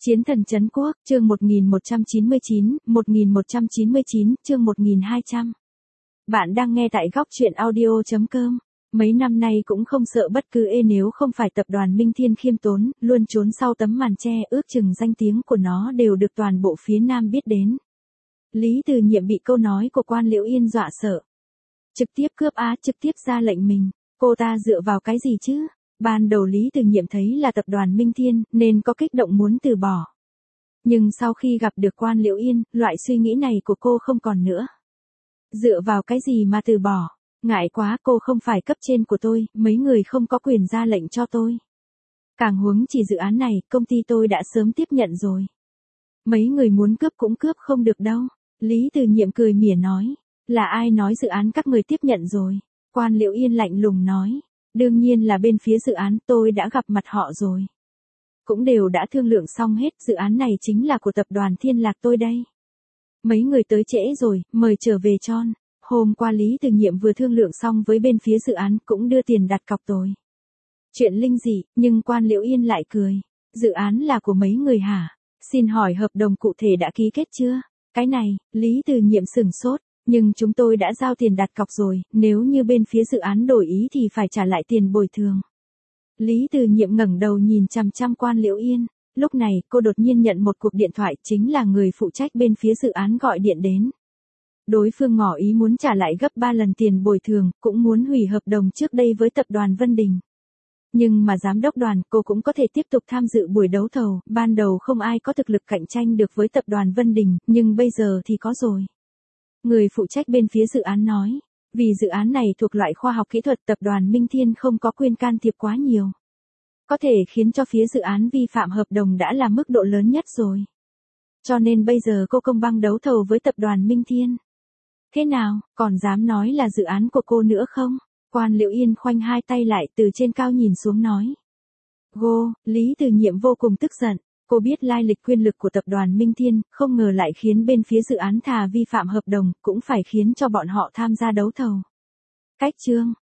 Chiến thần trấn quốc, chương 1199, chương 1200. Bạn đang nghe tại góc truyện audio.com. Mấy năm nay cũng không sợ bất cứ nếu không phải tập đoàn Minh Thiên khiêm tốn, luôn trốn sau tấm màn che, ước chừng danh tiếng của nó đều được toàn bộ phía Nam biết đến. Lý Từ Nhiệm bị câu nói của Quan Liễu Yên dọa sợ. Trực tiếp cướp trực tiếp ra lệnh mình, cô ta dựa vào cái gì chứ? Ban đầu Lý Từ Nhiệm thấy là tập đoàn Minh Thiên, nên có kích động muốn từ bỏ. Nhưng sau khi gặp được Quan Liễu Yên, loại suy nghĩ này của cô không còn nữa. Dựa vào cái gì mà từ bỏ? Ngại quá, cô không phải cấp trên của tôi, mấy người không có quyền ra lệnh cho tôi. Càng huống chỉ dự án này, công ty tôi đã sớm tiếp nhận rồi. Mấy người muốn cướp cũng cướp không được đâu. Lý Từ Nhiệm cười mỉa nói. Là ai nói dự án các người tiếp nhận rồi? Quan Liễu Yên lạnh lùng nói. Đương nhiên là bên phía dự án, tôi đã gặp mặt họ rồi. Cũng đều đã thương lượng xong hết, dự án này chính là của tập đoàn Thiên Lạc tôi đây. Mấy người tới trễ rồi, mời trở về tròn. Hôm qua Lý Từ Nhiệm vừa thương lượng xong với bên phía dự án, cũng đưa tiền đặt cọc rồi. Chuyện linh dị, nhưng Quan Liễu Yên lại cười. Dự án là của mấy người hả? Xin hỏi hợp đồng cụ thể đã ký kết chưa? Cái này, Lý Từ Nhiệm sửng sốt. Nhưng chúng tôi đã giao tiền đặt cọc rồi, nếu như bên phía dự án đổi ý thì phải trả lại tiền bồi thường. Lý Từ Nhiệm ngẩng đầu nhìn chằm chằm Quan Liễu Yên. Lúc này, cô đột nhiên nhận một cuộc điện thoại, chính là người phụ trách bên phía dự án gọi điện đến. Đối phương ngỏ ý muốn trả lại gấp 3 lần tiền bồi thường, cũng muốn hủy hợp đồng trước đây với tập đoàn Vân Đình. Nhưng mà giám đốc đoàn, cô cũng có thể tiếp tục tham dự buổi đấu thầu, ban đầu không ai có thực lực cạnh tranh được với tập đoàn Vân Đình, nhưng bây giờ thì có rồi. Người phụ trách bên phía dự án nói, vì dự án này thuộc loại khoa học kỹ thuật, tập đoàn Minh Thiên không có quyền can thiệp quá nhiều. Có thể khiến cho phía dự án vi phạm hợp đồng đã là mức độ lớn nhất rồi. Cho nên bây giờ cô công bằng đấu thầu với tập đoàn Minh Thiên. Thế nào, còn dám nói là dự án của cô nữa không? Quan Liễu Yên khoanh hai tay lại từ trên cao nhìn xuống nói. Lý Từ Nhiệm vô cùng tức giận. Cô biết lai lịch quyền lực của tập đoàn Minh Thiên, không ngờ lại khiến bên phía dự án thà vi phạm hợp đồng, cũng phải khiến cho bọn họ tham gia đấu thầu. Cách chương,